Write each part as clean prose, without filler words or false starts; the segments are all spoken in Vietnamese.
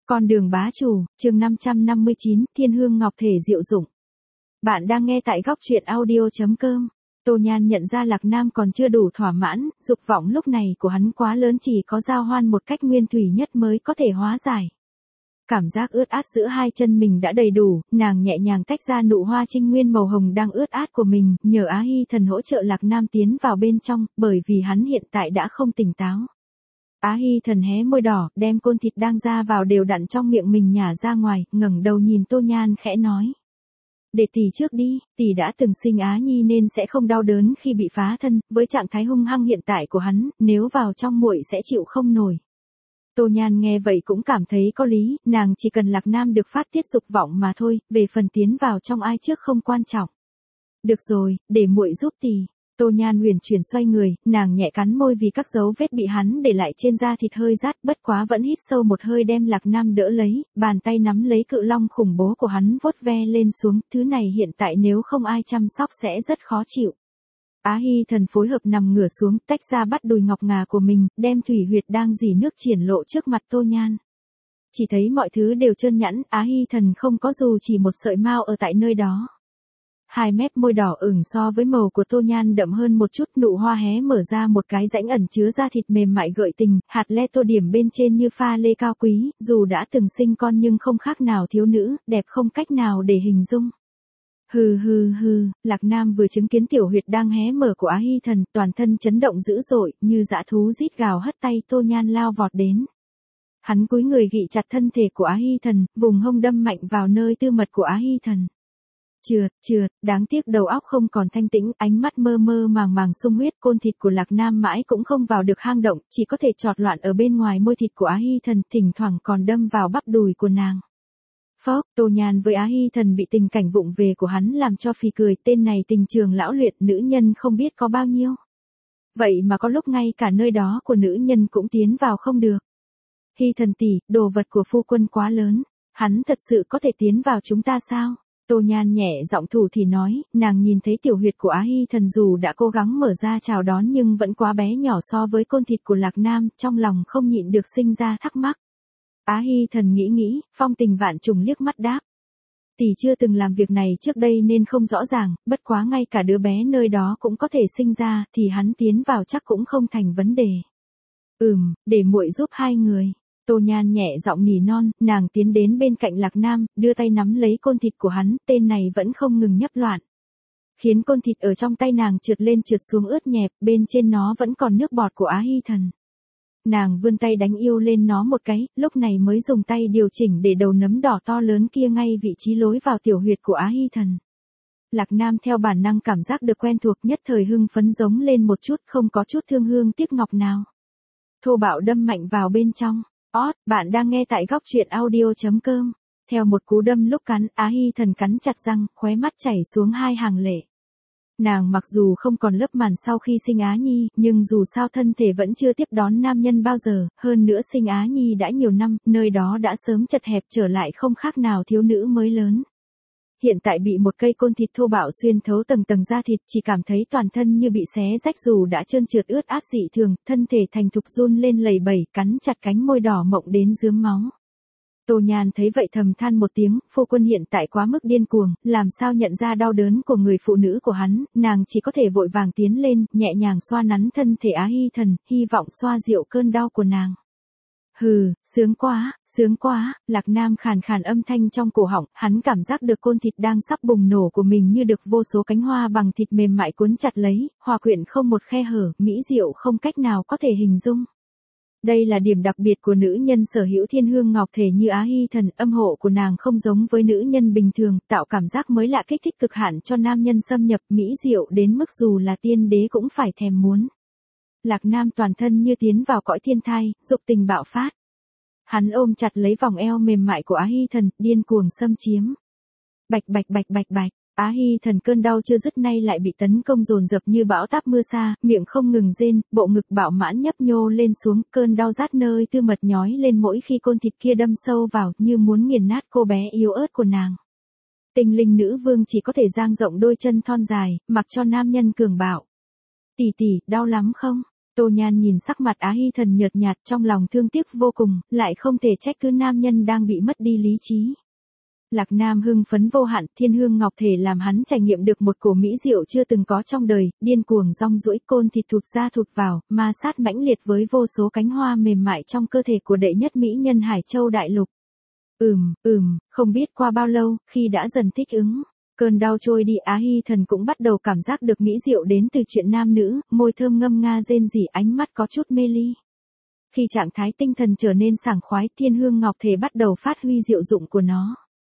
Con đường bá chủ, chương 559, Thiên hương ngọc thể diệu dụng. Bạn đang nghe tại góc truyện audio.com. Tô Nhan nhận ra Lạc Nam còn chưa đủ thỏa mãn, dục vọng lúc này của hắn quá lớn, chỉ có giao hoan một cách nguyên thủy nhất mới có thể hóa giải. Cảm giác ướt át giữa hai chân mình đã đầy đủ, nàng nhẹ nhàng tách ra nụ hoa trinh nguyên màu hồng đang ướt át của mình, nhờ Á Hy Thần hỗ trợ Lạc Nam tiến vào bên trong, bởi vì hắn hiện tại đã không tỉnh táo. Á Hy Thần hé môi đỏ, đem côn thịt đang ra vào đều đặn trong miệng mình nhả ra ngoài, ngẩng đầu nhìn Tô Nhan khẽ nói. Để tỷ trước đi, tỷ đã từng sinh Á Nhi nên sẽ không đau đớn khi bị phá thân, với trạng thái hung hăng hiện tại của hắn, nếu vào trong muội sẽ chịu không nổi. Tô Nhan nghe vậy cũng cảm thấy có lý, nàng chỉ cần Lạc Nam được phát tiết dục vọng mà thôi, về phần tiến vào trong ai trước không quan trọng. Được rồi, để muội giúp tỷ. Tô Nhan huyền chuyển xoay người, nàng nhẹ cắn môi vì các dấu vết bị hắn để lại trên da thịt hơi rát, bất quá vẫn hít sâu một hơi đem Lạc Nam đỡ lấy, bàn tay nắm lấy cự long khủng bố của hắn vuốt ve lên xuống, thứ này hiện tại nếu không ai chăm sóc sẽ rất khó chịu. Á Hy Thần phối hợp nằm ngửa xuống, tách ra bắt đùi ngọc ngà của mình, đem thủy huyệt đang rỉ nước triển lộ trước mặt Tô Nhan. Chỉ thấy mọi thứ đều trơn nhẵn, Á Hy Thần không có dù chỉ một sợi mao ở tại nơi đó. Hai mép môi đỏ ửng so với màu của Tô Nhan đậm hơn một chút, nụ hoa hé mở ra một cái rãnh ẩn chứa da thịt mềm mại gợi tình, hạt le tô điểm bên trên như pha lê cao quý, dù đã từng sinh con nhưng không khác nào thiếu nữ, đẹp không cách nào để hình dung. Hừ hừ hừ, Lạc Nam vừa chứng kiến tiểu huyệt đang hé mở của Á Hy Thần, toàn thân chấn động dữ dội, như dã thú rít gào hất tay Tô Nhan lao vọt đến. Hắn cúi người gị chặt thân thể của Á Hy Thần, vùng hông đâm mạnh vào nơi tư mật của Á Hy Thần. Trượt, đáng tiếc đầu óc không còn thanh tĩnh, ánh mắt mơ mơ màng màng sung huyết, côn thịt của Lạc Nam mãi cũng không vào được hang động, chỉ có thể chọt loạn ở bên ngoài môi thịt của Á Hy Thần, thỉnh thoảng còn đâm vào bắp đùi của nàng. Phốc, Tô Nhan với Á Hy Thần bị tình cảnh vụng về của hắn làm cho phì cười, tên này tình trường lão luyện, nữ nhân không biết có bao nhiêu. Vậy mà có lúc ngay cả nơi đó của nữ nhân cũng tiến vào không được. Hy Thần tỷ, đồ vật của phu quân quá lớn, hắn thật sự có thể tiến vào chúng ta sao? Tô Nhan nhẹ giọng thủ thì nói, nàng nhìn thấy tiểu huyệt của Á Hy Thần dù đã cố gắng mở ra chào đón nhưng vẫn quá bé nhỏ so với côn thịt của Lạc Nam, trong lòng không nhịn được sinh ra thắc mắc. Á Hy Thần nghĩ, phong tình vạn trùng liếc mắt đáp. Tỷ chưa từng làm việc này trước đây nên không rõ ràng, bất quá ngay cả đứa bé nơi đó cũng có thể sinh ra, thì hắn tiến vào chắc cũng không thành vấn đề. Để muội giúp hai người. Tô Nhan nhẹ giọng nỉ non, nàng tiến đến bên cạnh Lạc Nam, đưa tay nắm lấy côn thịt của hắn, tên này vẫn không ngừng nhấp loạn. Khiến côn thịt ở trong tay nàng trượt lên trượt xuống ướt nhẹp, bên trên nó vẫn còn nước bọt của Á Hy Thần. Nàng vươn tay đánh yêu lên nó một cái, lúc này mới dùng tay điều chỉnh để đầu nấm đỏ to lớn kia ngay vị trí lối vào tiểu huyệt của Á Hy Thần. Lạc Nam theo bản năng cảm giác được quen thuộc, nhất thời hưng phấn giống lên một chút, không có chút thương hương tiếc ngọc nào. Thô bạo đâm mạnh vào bên trong. Bạn đang nghe tại góc truyện audio.com. Theo một cú đâm lúc cắn, Á Hy Thần cắn chặt răng, khóe mắt chảy xuống hai hàng lệ. Nàng mặc dù không còn lớp màn sau khi sinh Á Nhi, nhưng dù sao thân thể vẫn chưa tiếp đón nam nhân bao giờ, hơn nữa sinh Á Nhi đã nhiều năm, nơi đó đã sớm chật hẹp trở lại không khác nào thiếu nữ mới lớn. Hiện tại bị một cây côn thịt thô bạo xuyên thấu tầng tầng da thịt, chỉ cảm thấy toàn thân như bị xé rách, dù đã trơn trượt ướt át dị thường, thân thể thành thục run lên lẩy bẩy, cắn chặt cánh môi đỏ mọng đến rướm máu. Tô Nhan thấy vậy thầm than một tiếng, phu quân hiện tại quá mức điên cuồng, làm sao nhận ra đau đớn của người phụ nữ của hắn, nàng chỉ có thể vội vàng tiến lên, nhẹ nhàng xoa nắn thân thể Á Hy Thần, hy vọng xoa dịu cơn đau của nàng. Sướng quá, Lạc Nam khàn khàn âm thanh trong cổ họng, hắn cảm giác được côn thịt đang sắp bùng nổ của mình như được vô số cánh hoa bằng thịt mềm mại cuốn chặt lấy, hòa quyện không một khe hở, mỹ diệu không cách nào có thể hình dung. Đây là điểm đặc biệt của nữ nhân sở hữu thiên hương ngọc thể như Á Hy Thần, âm hộ của nàng không giống với nữ nhân bình thường, tạo cảm giác mới lạ kích thích cực hạn cho nam nhân xâm nhập, mỹ diệu đến mức dù là tiên đế cũng phải thèm muốn. Lạc Nam toàn thân như tiến vào cõi thiên thai, dục tình bạo phát. Hắn ôm chặt lấy vòng eo mềm mại của Á Hy Thần, điên cuồng xâm chiếm. Bạch. Á Hy Thần cơn đau chưa dứt nay lại bị tấn công dồn dập như bão táp mưa xa, miệng không ngừng rên, bộ ngực bạo mãn nhấp nhô lên xuống, cơn đau rát nơi tư mật nhói lên mỗi khi côn thịt kia đâm sâu vào, như muốn nghiền nát cô bé yếu ớt của nàng. Tinh linh nữ vương chỉ có thể dang rộng đôi chân thon dài, mặc cho nam nhân cường bạo. Tỷ, đau lắm không? Tô Nhan nhìn sắc mặt Á Hy Thần nhợt nhạt trong lòng thương tiếc vô cùng, lại không thể trách cứ nam nhân đang bị mất đi lý trí. Lạc Nam hưng phấn vô hạn, thiên hương ngọc thể làm hắn trải nghiệm được một cổ mỹ diệu chưa từng có trong đời, điên cuồng rong ruổi côn thịt thụt ra thụt vào, ma sát mãnh liệt với vô số cánh hoa mềm mại trong cơ thể của đệ nhất mỹ nhân Hải Châu Đại Lục. Không biết qua bao lâu, khi đã dần thích ứng, cơn đau trôi đi, Á Hy Thần cũng bắt đầu cảm giác được mỹ diệu đến từ chuyện nam nữ, môi thơm ngâm nga rên rỉ, ánh mắt có chút mê ly. Khi trạng thái tinh thần trở nên sảng khoái, thiên hương ngọc thể bắt đầu phát huy diệu dụng của nó.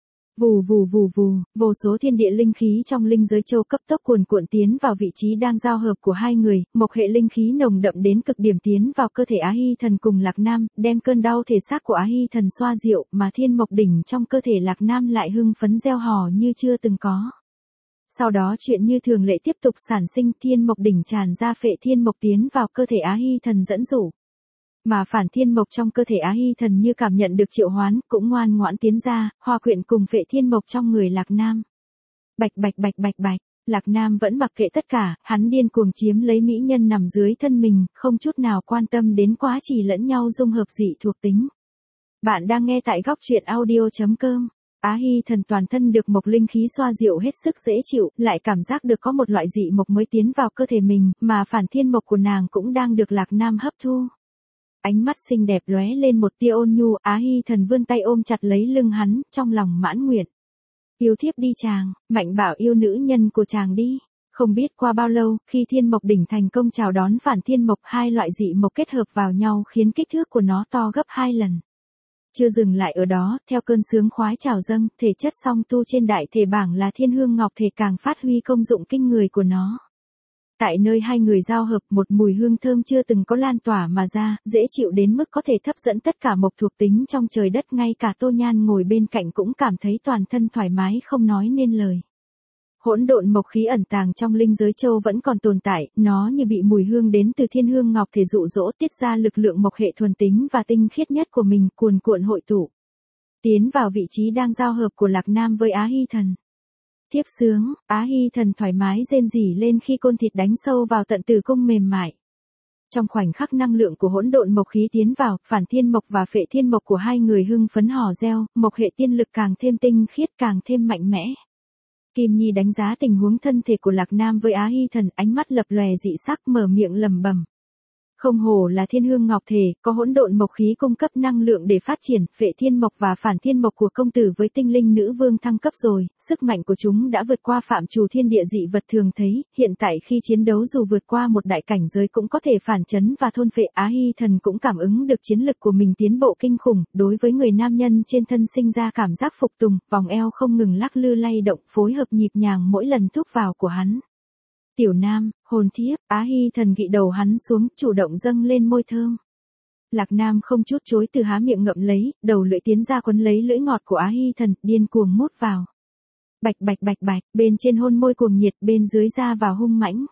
Vù vù vù vù, vô số thiên địa linh khí trong linh giới châu cấp tốc cuồn cuộn tiến vào vị trí đang giao hợp của hai người, mộc hệ linh khí nồng đậm đến cực điểm tiến vào cơ thể Á Hy Thần cùng Lạc Nam, đem cơn đau thể xác của Á Hy Thần xoa dịu, mà thiên mộc đỉnh trong cơ thể Lạc Nam lại hưng phấn reo hò như chưa từng có. Sau đó chuyện như thường lệ tiếp tục sản sinh, thiên mộc đỉnh tràn ra phệ thiên mộc tiến vào cơ thể Á Hy Thần dẫn dụ. Mà phản thiên mộc trong cơ thể Á Hy Thần như cảm nhận được triệu hoán, cũng ngoan ngoãn tiến ra, hòa quyện cùng phệ thiên mộc trong người Lạc Nam. Bạch bạch bạch bạch bạch, Lạc Nam vẫn mặc kệ tất cả, hắn điên cuồng chiếm lấy mỹ nhân nằm dưới thân mình, không chút nào quan tâm đến quá trì lẫn nhau dung hợp dị thuộc tính. Bạn đang nghe tại góc truyện audio.com. Á Hy Thần toàn thân được mộc linh khí xoa dịu hết sức dễ chịu, lại cảm giác được có một loại dị mộc mới tiến vào cơ thể mình, mà phản thiên mộc của nàng cũng đang được Lạc Nam hấp thu. Ánh mắt xinh đẹp lóe lên một tia ôn nhu, Á Hy Thần vươn tay ôm chặt lấy lưng hắn, trong lòng mãn nguyện. Yêu thiếp đi chàng, mạnh bảo yêu nữ nhân của chàng đi. Không biết qua bao lâu, khi thiên mộc đỉnh thành công chào đón phản thiên mộc, hai loại dị mộc kết hợp vào nhau khiến kích thước của nó to gấp 2 lần. Chưa dừng lại ở đó, theo cơn sướng khoái trào dâng, thể chất song tu trên đại thể bảng là thiên hương ngọc thể càng phát huy công dụng kinh người của nó. Tại nơi hai người giao hợp, một mùi hương thơm chưa từng có lan tỏa mà ra, dễ chịu đến mức có thể hấp dẫn tất cả mộc thuộc tính trong trời đất, ngay cả Tô Nhan ngồi bên cạnh cũng cảm thấy toàn thân thoải mái không nói nên lời. Hỗn độn mộc khí ẩn tàng trong linh giới châu vẫn còn tồn tại, nó như bị mùi hương đến từ thiên hương ngọc thể dụ dỗ, tiết ra lực lượng mộc hệ thuần tính và tinh khiết nhất của mình, cuồn cuộn hội tụ. Tiến vào vị trí đang giao hợp của Lạc Nam với Á Hy Thần. Thiếp sướng, Á Hy Thần thoải mái rên rỉ lên khi côn thịt đánh sâu vào tận tử cung mềm mại. Trong khoảnh khắc năng lượng của hỗn độn mộc khí tiến vào, phản thiên mộc và phệ thiên mộc của hai người hưng phấn hò reo, mộc hệ tiên lực càng thêm tinh khiết, càng thêm mạnh mẽ. Kim Nhi đánh giá tình huống thân thể của Lạc Nam với Á Hy Thần, ánh mắt lập lòe dị sắc, mở miệng lẩm bẩm. Không hổ là thiên hương ngọc thể, có hỗn độn mộc khí cung cấp năng lượng để phát triển, phệ thiên mộc và phản thiên mộc của công tử với tinh linh nữ vương thăng cấp rồi, sức mạnh của chúng đã vượt qua phạm trù thiên địa dị vật thường thấy, hiện tại khi chiến đấu dù vượt qua một đại cảnh giới cũng có thể phản chấn và thôn phệ. Á Hy Thần cũng cảm ứng được chiến lực của mình tiến bộ kinh khủng, đối với người nam nhân trên thân sinh ra cảm giác phục tùng, vòng eo không ngừng lắc lư lay động, phối hợp nhịp nhàng mỗi lần thúc vào của hắn. Tiểu Nam, hồn thiếp, Á Hy Thần gị đầu hắn xuống, chủ động dâng lên môi thơm. Lạc Nam không chút chối từ há miệng ngậm lấy, đầu lưỡi tiến ra quấn lấy lưỡi ngọt của Á Hy Thần, điên cuồng mút vào. Bạch bạch bạch bạch, bên trên hôn môi cuồng nhiệt, bên dưới ra vào hung mãnh.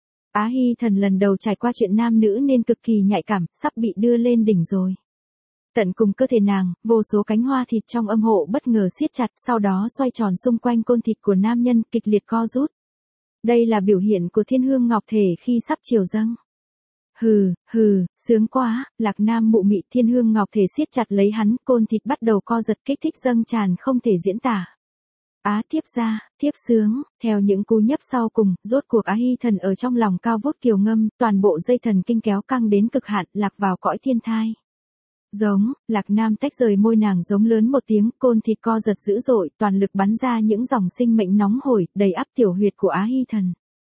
Á Hy Thần lần đầu trải qua chuyện nam nữ nên cực kỳ nhạy cảm, sắp bị đưa lên đỉnh rồi. Tận cùng cơ thể nàng, vô số cánh hoa thịt trong âm hộ bất ngờ siết chặt, sau đó xoay tròn xung quanh côn thịt của nam nhân, kịch liệt co rút. Đây là biểu hiện của thiên hương ngọc thể khi sắp chiều dâng. Sướng quá, Lạc Nam mụ mị, thiên hương ngọc thể siết chặt lấy hắn, côn thịt bắt đầu co giật, kích thích dâng tràn không thể diễn tả. Á thiếp ra, thiếp sướng, theo những cú nhấp sau cùng, rốt cuộc Á Hy Thần ở trong lòng cao vút kiều ngâm, toàn bộ dây thần kinh kéo căng đến cực hạn, lạc vào cõi thiên thai. Giống, Lạc Nam tách rời môi nàng giống lớn một tiếng, côn thịt co giật dữ dội, toàn lực bắn ra những dòng sinh mệnh nóng hổi, đầy ắp tiểu huyệt của Á Hy Thần.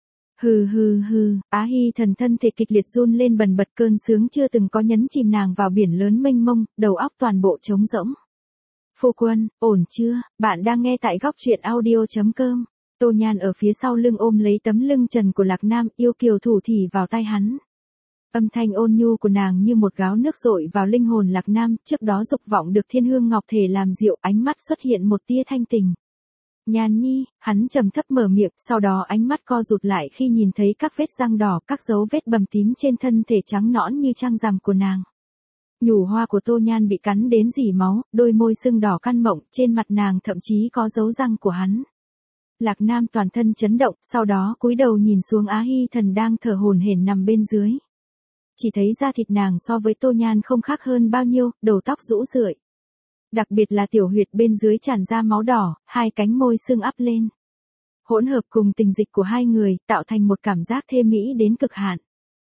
Á Hy Thần thân thể kịch liệt run lên bần bật, cơn sướng chưa từng có nhấn chìm nàng vào biển lớn mênh mông, đầu óc toàn bộ trống rỗng. Phu quân, ổn chưa? Bạn đang nghe tại góc truyện audio.com. Tô Nhan ở phía sau lưng ôm lấy tấm lưng trần của Lạc Nam, yêu kiều thủ thỉ vào tai hắn. Âm thanh ôn nhu của nàng như một gáo nước dội vào linh hồn Lạc Nam, trước đó dục vọng được thiên hương ngọc thể làm dịu, ánh mắt xuất hiện một tia thanh tình. Nhan nhi, hắn trầm thấp mở miệng, sau đó ánh mắt co rụt lại khi nhìn thấy các vết răng đỏ, các dấu vết bầm tím trên thân thể trắng nõn như trăng rằm của nàng. Nhủ hoa của Tô Nhan bị cắn đến rỉ máu, đôi môi sưng đỏ căn mộng, trên mặt nàng thậm chí có dấu răng của hắn. Lạc Nam toàn thân chấn động, sau đó cúi đầu nhìn xuống Á Hy Thần đang thở hổn hển nằm bên dưới. chỉ thấy da thịt nàng so với Tô Nhan không khác hơn bao nhiêu, đầu tóc rũ rượi. Đặc biệt là tiểu huyệt bên dưới tràn ra máu đỏ, hai cánh môi sưng ắp lên. Hỗn hợp cùng tình dịch của hai người, tạo thành một cảm giác thê mỹ đến cực hạn.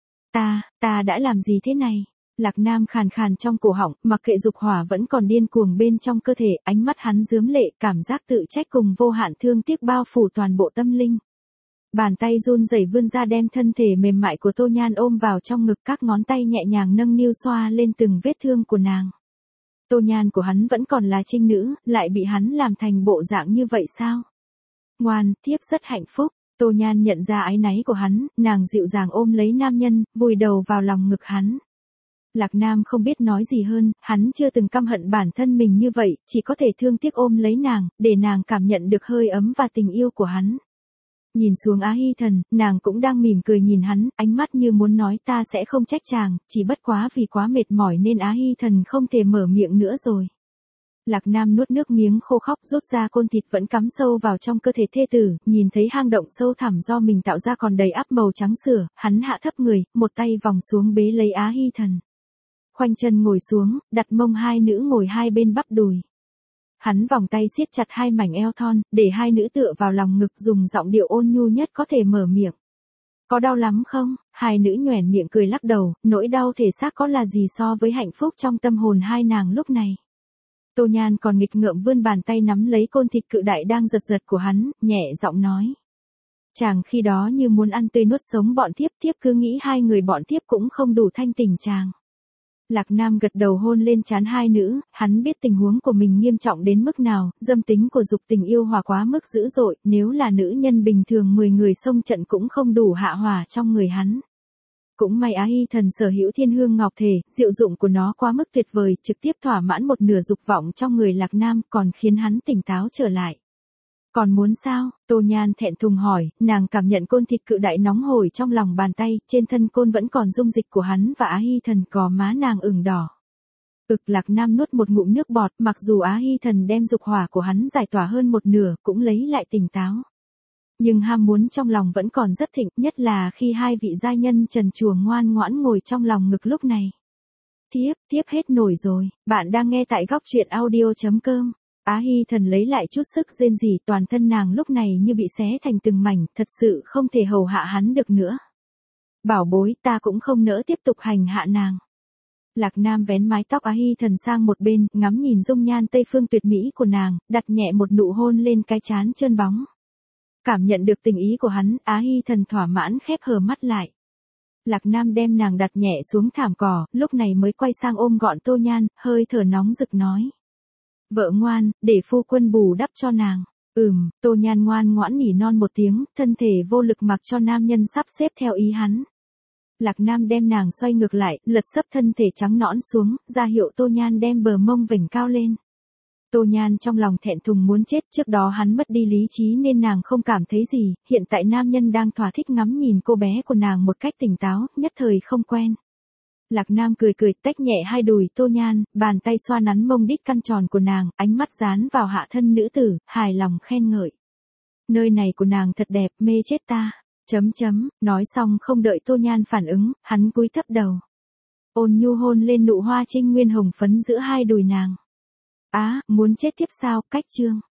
Ta đã làm gì thế này? Lạc Nam khàn khàn trong cổ họng, mặc kệ dục hỏa vẫn còn điên cuồng bên trong cơ thể, ánh mắt hắn rướm lệ, cảm giác tự trách cùng vô hạn thương tiếc bao phủ toàn bộ tâm linh. Bàn tay run rẩy vươn ra đem thân thể mềm mại của Tô Nhan ôm vào trong ngực, các ngón tay nhẹ nhàng nâng niu xoa lên từng vết thương của nàng. Tô Nhan của hắn vẫn còn là trinh nữ, lại bị hắn làm thành bộ dạng như vậy sao? Ngoan, thiếp rất hạnh phúc. Tô Nhan nhận ra áy náy của hắn, nàng dịu dàng ôm lấy nam nhân, vùi đầu vào lòng ngực hắn. Lạc Nam không biết nói gì hơn, hắn chưa từng căm hận bản thân mình như vậy, chỉ có thể thương tiếc ôm lấy nàng, để nàng cảm nhận được hơi ấm và tình yêu của hắn. Nhìn xuống Á Hy Thần, nàng cũng đang mỉm cười nhìn hắn, ánh mắt như muốn nói ta sẽ không trách chàng, chỉ bất quá vì quá mệt mỏi nên Á Hy Thần không thể mở miệng nữa rồi. Lạc Nam nuốt nước miếng khô khóc, rút ra côn thịt vẫn cắm sâu vào trong cơ thể thê tử, nhìn thấy hang động sâu thẳm do mình tạo ra còn đầy ắp màu trắng sữa, hắn hạ thấp người, một tay vòng xuống bế lấy Á Hy Thần. Khoanh chân ngồi xuống, đặt mông hai nữ ngồi hai bên bắp đùi. Hắn vòng tay siết chặt hai mảnh eo thon, để hai nữ tựa vào lòng ngực, dùng giọng điệu ôn nhu nhất có thể mở miệng. Có đau lắm không? Hai nữ nhoẻn miệng cười lắc đầu, nỗi đau thể xác có là gì so với hạnh phúc trong tâm hồn hai nàng lúc này. Tô Nhan còn nghịch ngợm vươn bàn tay nắm lấy côn thịt cự đại đang giật giật của hắn, nhẹ giọng nói. Chàng khi đó như muốn ăn tươi nuốt sống bọn thiếp, thiếp cứ nghĩ hai người bọn thiếp cũng không đủ thanh tình chàng. Lạc Nam gật đầu hôn lên trán hai nữ, hắn biết tình huống của mình nghiêm trọng đến mức nào, dâm tính của dục tình yêu hòa quá mức dữ dội, nếu là nữ nhân bình thường 10 người xông trận cũng không đủ hạ hỏa trong người hắn. Cũng may Á Hy Thần sở hữu thiên hương ngọc thể, diệu dụng của nó quá mức tuyệt vời, trực tiếp thỏa mãn một nửa dục vọng trong người Lạc Nam, còn khiến hắn tỉnh táo trở lại. Còn muốn sao? Tô Nhan thẹn thùng hỏi, nàng cảm nhận côn thịt cự đại nóng hổi trong lòng bàn tay, trên thân côn vẫn còn dung dịch của hắn và Á Hy Thần, gò má nàng ửng đỏ. Lạc Nam nuốt một ngụm nước bọt, mặc dù Á Hy Thần đem dục hỏa của hắn giải tỏa hơn một nửa, cũng lấy lại tỉnh táo. Nhưng ham muốn trong lòng vẫn còn rất thịnh, nhất là khi hai vị giai nhân trần truồng ngoan ngoãn ngồi trong lòng ngực lúc này. Thiếp hết nổi rồi, bạn đang nghe tại góc truyện audio.com. Á Hy Thần lấy lại chút sức rên rỉ, toàn thân nàng lúc này như bị xé thành từng mảnh, thật sự không thể hầu hạ hắn được nữa. Bảo bối, ta cũng không nỡ tiếp tục hành hạ nàng. Lạc Nam vén mái tóc Á Hy Thần sang một bên, ngắm nhìn dung nhan tây phương tuyệt mỹ của nàng, đặt nhẹ một nụ hôn lên cái trán trơn bóng. Cảm nhận được tình ý của hắn, Á Hy Thần thỏa mãn khép hờ mắt lại. Lạc Nam đem nàng đặt nhẹ xuống thảm cỏ, lúc này mới quay sang ôm gọn Tô Nhan, hơi thở nóng rực nói. Vợ ngoan, để phu quân bù đắp cho nàng. Tô Nhan ngoan ngoãn nỉ non một tiếng, thân thể vô lực mặc cho nam nhân sắp xếp theo ý hắn. Lạc Nam đem nàng xoay ngược lại, lật sấp thân thể trắng nõn xuống, ra hiệu Tô Nhan đem bờ mông vểnh cao lên. Tô Nhan trong lòng thẹn thùng muốn chết, trước đó hắn mất đi lý trí nên nàng không cảm thấy gì, hiện tại nam nhân đang thỏa thích ngắm nhìn cô bé của nàng một cách tỉnh táo, nhất thời không quen. Lạc Nam cười cười tách nhẹ hai đùi Tô Nhan, bàn tay xoa nắn mông đít căn tròn của nàng, ánh mắt dán vào hạ thân nữ tử, hài lòng khen ngợi. Nơi này của nàng thật đẹp, mê chết ta. Nói xong không đợi Tô Nhan phản ứng, hắn cúi thấp đầu. Ôn nhu hôn lên nụ hoa trinh nguyên hồng phấn giữa hai đùi nàng. Muốn chết tiếp sao, cách chương.